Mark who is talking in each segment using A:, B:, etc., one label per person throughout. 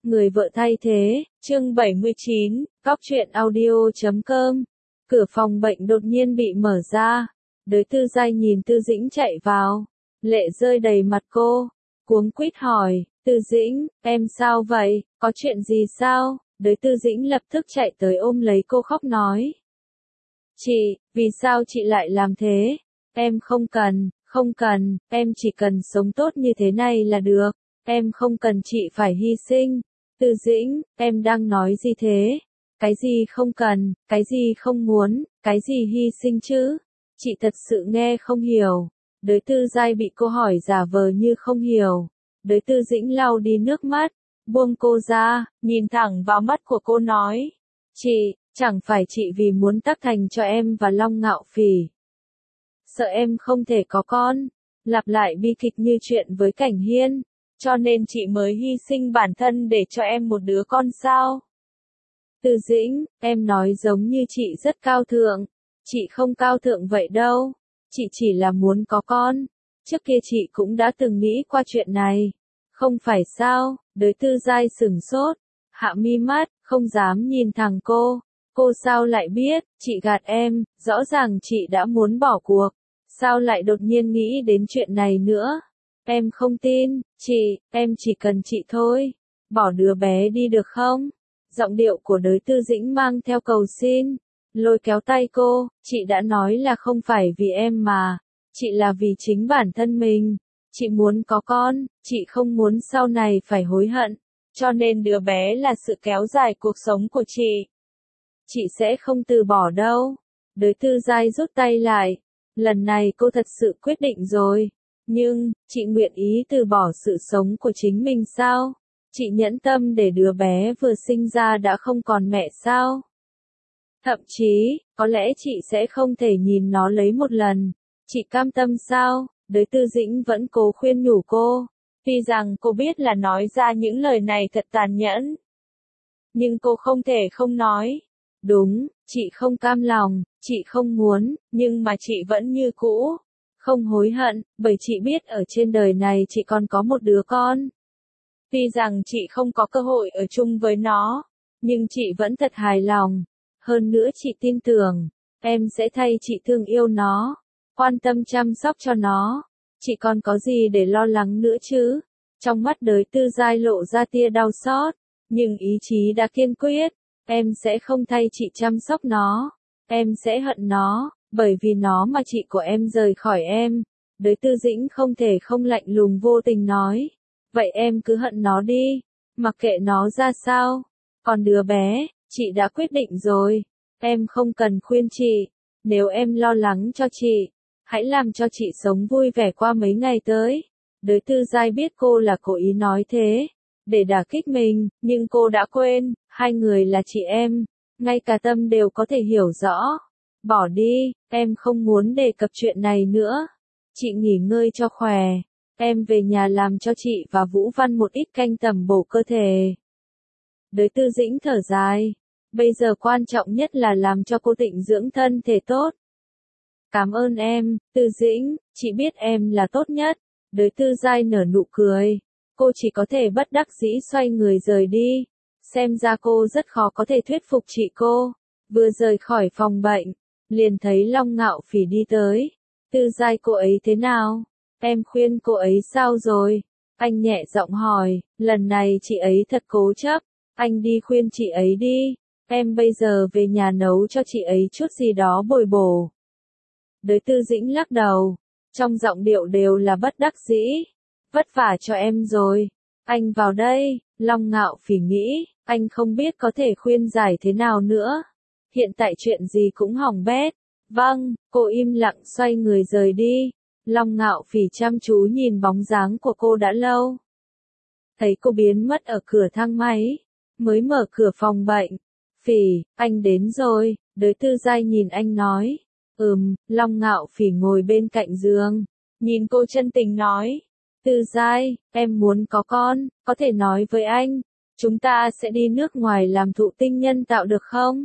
A: Người vợ thay thế, chương 79, Cóc truyện audio.com. Cửa phòng bệnh đột nhiên bị mở ra. Đới Tư Giai nhìn Tư Dĩnh chạy vào. Lệ rơi đầy mặt cô. Cuống quýt hỏi, Tư Dĩnh, em sao vậy, có chuyện gì sao? Đới Tư Dĩnh lập tức chạy tới ôm lấy cô khóc nói. Chị, vì sao chị lại làm thế? Em không cần, em chỉ cần sống tốt như thế này là được. Em không cần chị phải hy sinh. Tư Dĩnh, em đang nói gì thế? Cái gì không cần, cái gì không muốn, cái gì hy sinh chứ? Chị thật sự nghe không hiểu. Đới Tư Giai bị cô hỏi giả vờ như không hiểu. Đới Tư Dĩnh lau đi nước mắt, buông cô ra, nhìn thẳng vào mắt của cô nói. Chị, chẳng phải chị vì muốn tác thành cho em và Long Ngạo Phỉ. Sợ em không thể có con, lặp lại bi kịch như chuyện với Cảnh Hiên. Cho nên chị mới hy sinh bản thân để cho em một đứa con sao? Tư Dĩnh, em nói giống như chị rất cao thượng. Chị không cao thượng vậy đâu. Chị chỉ là muốn có con. Trước kia chị cũng đã từng nghĩ qua chuyện này. Không phải sao? Đới Tư Giai sửng sốt. Hạ mi mắt, không dám nhìn thẳng cô. Cô sao lại biết, chị gạt em, rõ ràng chị đã muốn bỏ cuộc. Sao lại đột nhiên nghĩ đến chuyện này nữa? Em không tin, chị, em chỉ cần chị thôi. Bỏ đứa bé đi được không? Giọng điệu của Đới Tư Dĩnh mang theo cầu xin. Lôi kéo tay cô, chị đã nói là không phải vì em mà. Chị là vì chính bản thân mình. Chị muốn có con, chị không muốn sau này phải hối hận. Cho nên đứa bé là sự kéo dài cuộc sống của chị. Chị sẽ không từ bỏ đâu. Đới Tư Giai rút tay lại. Lần này cô thật sự quyết định rồi. Nhưng, chị nguyện ý từ bỏ sự sống của chính mình sao? Chị nhẫn tâm để đứa bé vừa sinh ra đã không còn mẹ sao? Thậm chí, có lẽ chị sẽ không thể nhìn nó lấy một lần. Chị cam tâm sao? Đới Tư Dĩnh vẫn cố khuyên nhủ cô. Tuy rằng cô biết là nói ra những lời này thật tàn nhẫn. Nhưng cô không thể không nói. Đúng, chị không cam lòng, chị không muốn, nhưng mà chị vẫn như cũ. Không hối hận, bởi chị biết ở trên đời này chị còn có một đứa con. Tuy rằng chị không có cơ hội ở chung với nó, nhưng chị vẫn thật hài lòng. Hơn nữa chị tin tưởng, em sẽ thay chị thương yêu nó, quan tâm chăm sóc cho nó. Chị còn có gì để lo lắng nữa chứ? Trong mắt Đới Tư Giai lộ ra tia đau xót, nhưng ý chí đã kiên quyết. Em sẽ không thay chị chăm sóc nó, em sẽ hận nó. Bởi vì nó mà chị của em rời khỏi em. Đới Tư Dĩnh không thể không lạnh lùng vô tình nói. Vậy em cứ hận nó đi. Mặc kệ nó ra sao. Còn đứa bé, chị đã quyết định rồi. Em không cần khuyên chị. Nếu em lo lắng cho chị, hãy làm cho chị sống vui vẻ qua mấy ngày tới. Đới Tư Giai biết cô là cố ý nói thế, để đả kích mình, nhưng cô đã quên, hai người là chị em. Ngay cả Tâm đều có thể hiểu rõ. Bỏ đi, em không muốn đề cập chuyện này nữa. Chị nghỉ ngơi cho khỏe. Em về nhà làm cho chị và Vũ Văn một ít canh tẩm bổ cơ thể. Đới Tư Dĩnh thở dài. Bây giờ quan trọng nhất là làm cho cô tịnh dưỡng thân thể tốt. Cảm ơn em, Tư Dĩnh, chị biết em là tốt nhất. Đới Tư Giai nở nụ cười. Cô chỉ có thể bất đắc dĩ xoay người rời đi. Xem ra cô rất khó có thể thuyết phục chị cô. Vừa rời khỏi phòng bệnh, liền thấy Long Ngạo Phỉ đi tới. Tư Giai, cô ấy thế nào? Em khuyên cô ấy sao rồi? Anh nhẹ giọng hỏi, lần này chị ấy thật cố chấp. Anh đi khuyên chị ấy đi. Em bây giờ về nhà nấu cho chị ấy chút gì đó bồi bổ. Đới Tư Dĩnh lắc đầu. Trong giọng điệu đều là bất đắc dĩ. Vất vả cho em rồi. Anh vào đây. Long Ngạo Phỉ nghĩ, anh không biết có thể khuyên giải thế nào nữa. Hiện tại chuyện gì cũng hỏng bét. Vâng, cô im lặng xoay người rời đi. Long Ngạo Phỉ chăm chú nhìn bóng dáng của cô đã lâu. Thấy cô biến mất ở cửa thang máy, mới mở cửa phòng bệnh. Phỉ, anh đến rồi. Đới Tư Giai nhìn anh nói. Long Ngạo Phỉ ngồi bên cạnh giường. Nhìn cô chân tình nói. Tư Giai, em muốn có con, có thể nói với anh. Chúng ta sẽ đi nước ngoài làm thụ tinh nhân tạo được không?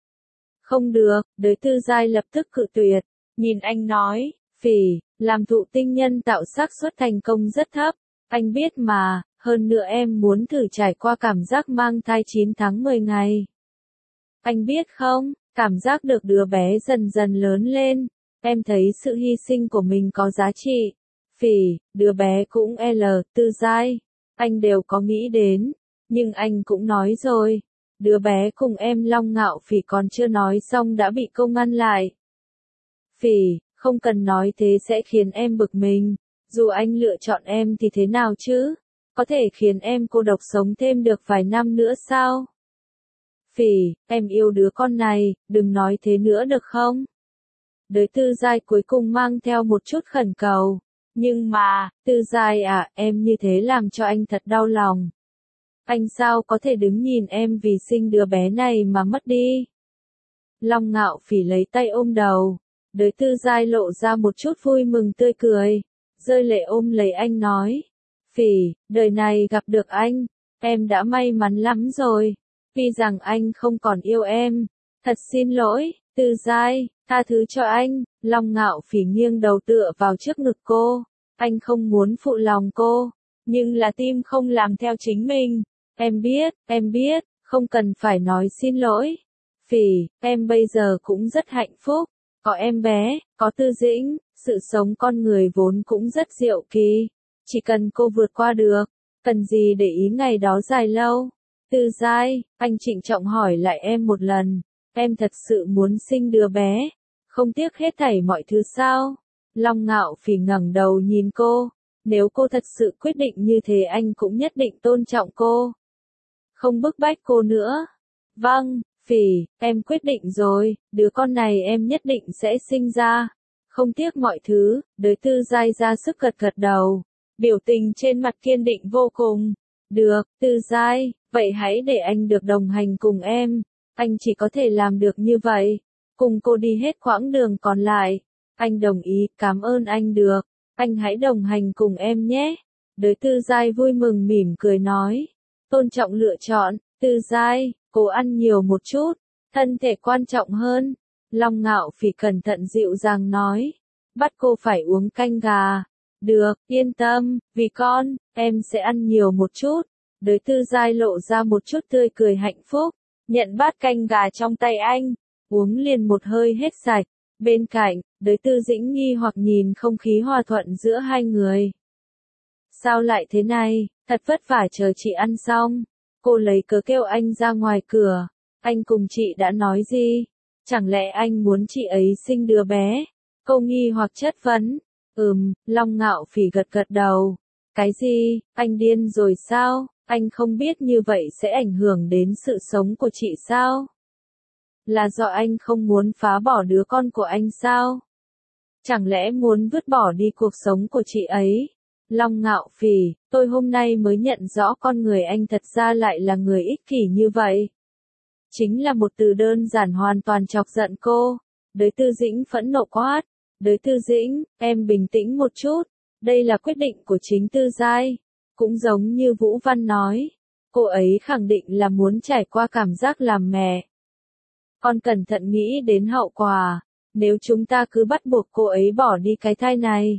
A: Không được, Đới Tư Giai lập tức cự tuyệt. Nhìn anh nói, Phỉ, làm thụ tinh nhân tạo xác suất thành công rất thấp. Anh biết mà, Hơn nữa em muốn thử trải qua cảm giác mang thai 9 tháng 10 ngày. Anh biết không, cảm giác được đứa bé dần dần lớn lên, em thấy sự hy sinh của mình có giá trị. Phỉ, đứa bé cũng Tư Giai, anh đều có nghĩ đến, nhưng anh cũng nói rồi, đứa bé cùng em Long Ngạo Phỉ còn chưa nói xong đã bị cô ngăn lại. Phỉ, không cần nói thế sẽ khiến em bực mình, dù anh lựa chọn em thì thế nào chứ, có thể khiến em cô độc sống thêm được vài năm nữa sao? Phỉ, em yêu đứa con này, đừng nói thế nữa được không? Đới Tư Giai cuối cùng mang theo một chút khẩn cầu. Nhưng mà, Tư Giai à, em như thế làm cho anh thật đau lòng. Anh sao có thể đứng nhìn em vì sinh đứa bé này mà mất đi? Long Ngạo Phỉ lấy tay ôm đầu. Đới Tư Giai lộ ra một chút vui mừng tươi cười. Rơi lệ ôm lấy anh nói. Phỉ, đời này gặp được anh, em đã may mắn lắm rồi. Vì rằng anh không còn yêu em. Thật xin lỗi, Tư Giai, tha thứ cho anh. Long Ngạo Phỉ nghiêng đầu tựa vào trước ngực cô. Anh không muốn phụ lòng cô, nhưng là tim không làm theo chính mình. Em biết, không cần phải nói xin lỗi. Phỉ, em bây giờ cũng rất hạnh phúc. Có em bé, có Tư Dĩnh, sự sống con người vốn cũng rất diệu kỳ. Chỉ cần cô vượt qua được, cần gì để ý ngày đó dài lâu. Tư Giai, anh trịnh trọng hỏi lại em một lần. Em thật sự muốn sinh đứa bé, không tiếc hết thảy mọi thứ sao? Long Ngạo Phỉ ngẩng đầu nhìn cô. Nếu cô thật sự quyết định như thế anh cũng nhất định tôn trọng cô. Không bức bách cô nữa. Vâng, Phỉ, em quyết định rồi, đứa con này em nhất định sẽ sinh ra. Không tiếc mọi thứ, Đới Tư Giai ra sức gật gật đầu. Biểu tình trên mặt kiên định vô cùng. Được, Tư Giai, vậy hãy để anh được đồng hành cùng em. Anh chỉ có thể làm được như vậy. Cùng cô đi hết quãng đường còn lại. Anh đồng ý, cảm ơn anh được. Anh hãy đồng hành cùng em nhé. Đới Tư Giai vui mừng mỉm cười nói. Tôn trọng lựa chọn, Tư Giai, cố ăn nhiều một chút. Thân thể quan trọng hơn. Long Ngạo Phỉ cẩn thận dịu dàng nói. Bắt cô phải uống canh gà. Được, yên tâm, vì con, em sẽ ăn nhiều một chút. Đới Tư Giai lộ ra một chút tươi cười hạnh phúc. Nhận bát canh gà trong tay anh. Uống liền một hơi hết sạch. Bên cạnh, Đới Tư Dĩnh nghi hoặc nhìn không khí hòa thuận giữa hai người. Sao lại thế này, thật vất vả chờ chị ăn xong. Cô lấy cớ kêu anh ra ngoài cửa. Anh cùng chị đã nói gì? Chẳng lẽ anh muốn chị ấy sinh đứa bé? Cô nghi hoặc chất vấn. Long Ngạo Phỉ gật gật đầu. Cái gì, anh điên rồi sao? Anh không biết như vậy sẽ ảnh hưởng đến sự sống của chị sao? Là do anh không muốn phá bỏ đứa con của anh sao? Chẳng lẽ muốn vứt bỏ đi cuộc sống của chị ấy? Long Ngạo Phỉ, tôi hôm nay mới nhận rõ con người anh thật ra lại là người ích kỷ như vậy. Chính là một từ đơn giản hoàn toàn chọc giận cô. Đới Tư Dĩnh phẫn nộ quát. Đới Tư Dĩnh, em bình tĩnh một chút. Đây là quyết định của chính Tư Giai. Cũng giống như Vũ Văn nói. Cô ấy khẳng định là muốn trải qua cảm giác làm mẹ. Con cẩn thận nghĩ đến hậu quả. Nếu chúng ta cứ bắt buộc cô ấy bỏ đi cái thai này.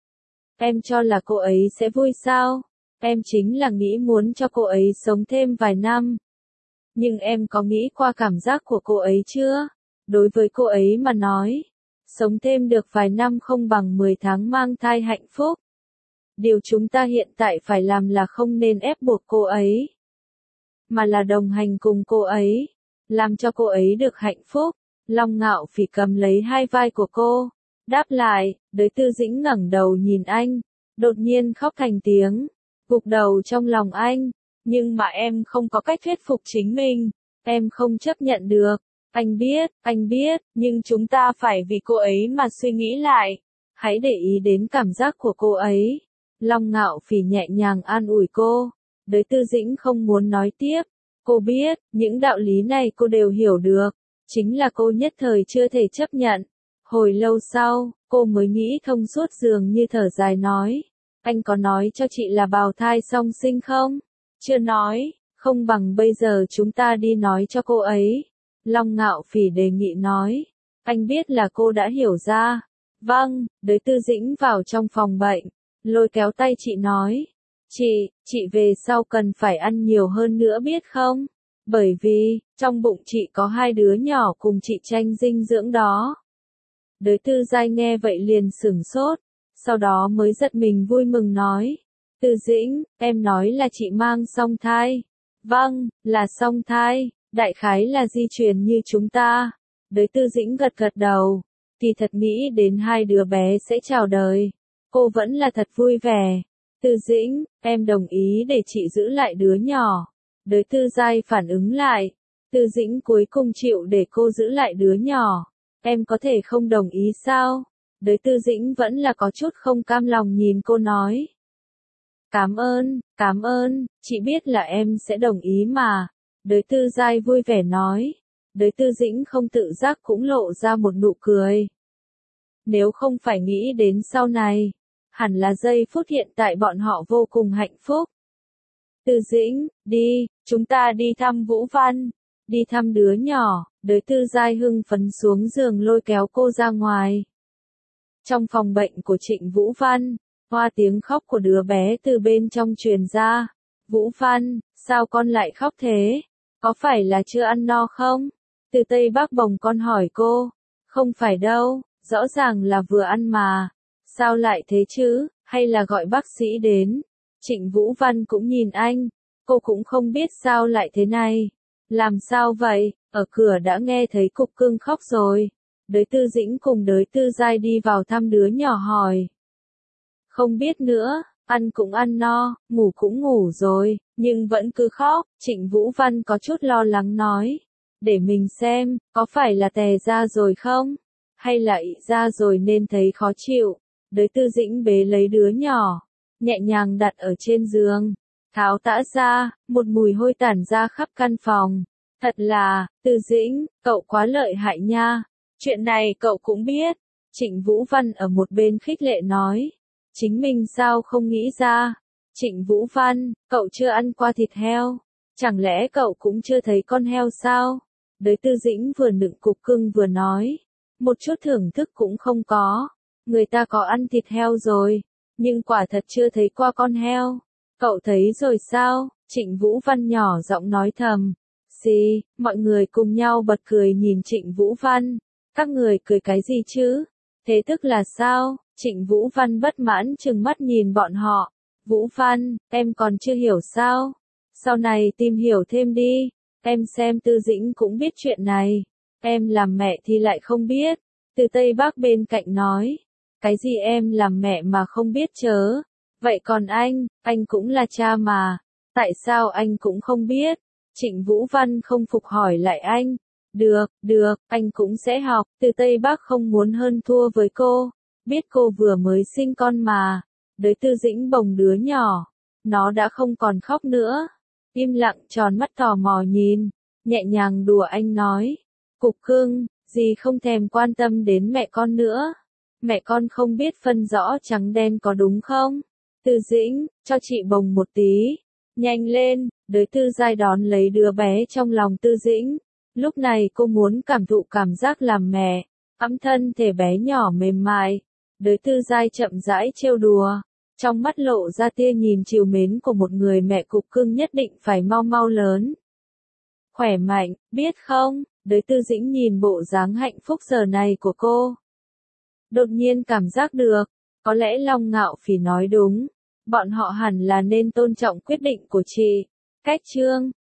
A: Em cho là cô ấy sẽ vui sao? Em chính là nghĩ muốn cho cô ấy sống thêm vài năm. Nhưng em có nghĩ qua cảm giác của cô ấy chưa? Đối với cô ấy mà nói, sống thêm được vài năm không bằng 10 tháng mang thai hạnh phúc. Điều chúng ta hiện tại phải làm là không nên ép buộc cô ấy, mà là đồng hành cùng cô ấy, làm cho cô ấy được hạnh phúc. Long Ngạo Phỉ cầm lấy hai vai của cô, đáp lại. Đới Tư Dĩnh ngẩng đầu nhìn anh, đột nhiên khóc thành tiếng, gục đầu trong lòng anh. Nhưng mà em không có cách thuyết phục chính mình, em không chấp nhận được. Anh biết, nhưng chúng ta phải vì cô ấy mà suy nghĩ lại. Hãy để ý đến cảm giác của cô ấy. Long Ngạo Phỉ nhẹ nhàng an ủi cô. Đới Tư Dĩnh không muốn nói tiếp. Cô biết, những đạo lý này cô đều hiểu được. Chính là cô nhất thời chưa thể chấp nhận. Hồi lâu sau, cô mới nghĩ thông suốt dường như thở dài nói. Anh có nói cho chị là bào thai song sinh không? Chưa nói, không bằng bây giờ chúng ta đi nói cho cô ấy. Long Ngạo Phỉ đề nghị nói. Anh biết là cô đã hiểu ra. Vâng, Đới Tư Dĩnh vào trong phòng bệnh, lôi kéo tay chị nói. Chị về sau cần phải ăn nhiều hơn nữa biết không? Bởi vì, trong bụng chị có 2 đứa nhỏ cùng chị tranh dinh dưỡng đó. Đới Tư Giai nghe vậy liền sửng sốt, sau đó mới giật mình vui mừng nói. Tư Dĩnh, em nói là chị mang song thai. Vâng, là song thai, đại khái là di truyền như chúng ta. Đới Tư Dĩnh gật gật đầu, kỳ thật nghĩ đến 2 đứa bé sẽ chào đời. Cô vẫn là thật vui vẻ. Tư Dĩnh, em đồng ý để chị giữ lại đứa nhỏ. Đới Tư Giai phản ứng lại. Tư Dĩnh cuối cùng chịu để cô giữ lại đứa nhỏ. Em có thể không đồng ý sao? Đới Tư Dĩnh vẫn là có chút không cam lòng nhìn cô nói. Cảm ơn, chị biết là em sẽ đồng ý mà. Đới Tư Giai vui vẻ nói. Đới Tư Dĩnh không tự giác cũng lộ ra một nụ cười. Nếu không phải nghĩ đến sau này, hẳn là giây phút hiện tại bọn họ vô cùng hạnh phúc. Tư Dĩnh, đi, chúng ta đi thăm Vũ Văn, đi thăm đứa nhỏ. Đới Tư Giai hưng phấn xuống giường lôi kéo cô ra ngoài. Trong phòng bệnh của Trịnh Vũ Văn, hoa tiếng khóc của đứa bé từ bên trong truyền ra. Vũ Văn, sao con lại khóc thế? Có phải là chưa ăn no không? Từ Tây Bắc bồng con hỏi cô. Không phải đâu, rõ ràng là vừa ăn mà. Sao lại thế chứ, hay là gọi bác sĩ đến? Trịnh Vũ Văn cũng nhìn anh, cô cũng không biết sao lại thế này. Làm sao vậy, ở cửa đã nghe thấy Cục Cưng khóc rồi. Đới Tư Dĩnh cùng Đới Tư Giai đi vào thăm đứa nhỏ hỏi. Không biết nữa, ăn cũng ăn no, ngủ cũng ngủ rồi, nhưng vẫn cứ khóc. Trịnh Vũ Văn có chút lo lắng nói. Để mình xem, có phải là tè ra rồi không? Hay là ị ra rồi nên thấy khó chịu? Đới Tư Dĩnh bế lấy đứa nhỏ, nhẹ nhàng đặt ở trên giường, tháo tã ra, một mùi hôi tản ra khắp căn phòng. Thật là, Tư Dĩnh, cậu quá lợi hại nha. Chuyện này cậu cũng biết. Trịnh Vũ Văn ở một bên khích lệ nói. Chính mình sao không nghĩ ra? Trịnh Vũ Văn, cậu chưa ăn qua thịt heo. Chẳng lẽ cậu cũng chưa thấy con heo sao? Đới Tư Dĩnh vừa nựng Cục Cưng vừa nói. Một chút thưởng thức cũng không có. Người ta có ăn thịt heo rồi, nhưng quả thật chưa thấy qua con heo. Cậu thấy rồi sao? Trịnh Vũ Văn nhỏ giọng nói thầm. Gì? Mọi người cùng nhau bật cười nhìn Trịnh Vũ Văn. Các người cười cái gì chứ? Thế tức là sao? Trịnh Vũ Văn bất mãn trừng mắt nhìn bọn họ. Vũ Văn, em còn chưa hiểu sao? Sau này tìm hiểu thêm đi. Em xem Tư Dĩnh cũng biết chuyện này. Em làm mẹ thì lại không biết. Từ Tây Bắc bên cạnh nói. Cái gì em làm mẹ mà không biết chớ? Vậy còn anh cũng là cha mà. Tại sao anh cũng không biết? Trịnh Vũ Văn không phục hỏi lại anh. Được, anh cũng sẽ học. Từ Tây Bắc không muốn hơn thua với cô. Biết cô vừa mới sinh con mà. Đới Tư Dĩnh bồng đứa nhỏ. Nó đã không còn khóc nữa. Im lặng tròn mắt tò mò nhìn. Nhẹ nhàng đùa anh nói. Cục Cưng, dì không thèm quan tâm đến mẹ con nữa. Mẹ con không biết phân rõ trắng đen có đúng không? Tư Dĩnh, cho chị bồng một tí. Nhanh lên, Đới Tư Giai đón lấy đứa bé trong lòng Tư Dĩnh. Lúc này cô muốn cảm thụ cảm giác làm mẹ. Ẵm thân thể bé nhỏ mềm mại. Đới Tư Giai chậm rãi trêu đùa. Trong mắt lộ ra tia nhìn trìu mến của một người mẹ. Cục Cưng nhất định phải mau mau lớn. Khỏe mạnh, biết không? Đới Tư Dĩnh nhìn bộ dáng hạnh phúc giờ này của cô. Đột nhiên cảm giác được, có lẽ Long Ngạo Phỉ nói đúng, bọn họ hẳn là nên tôn trọng quyết định của chị. Cách chương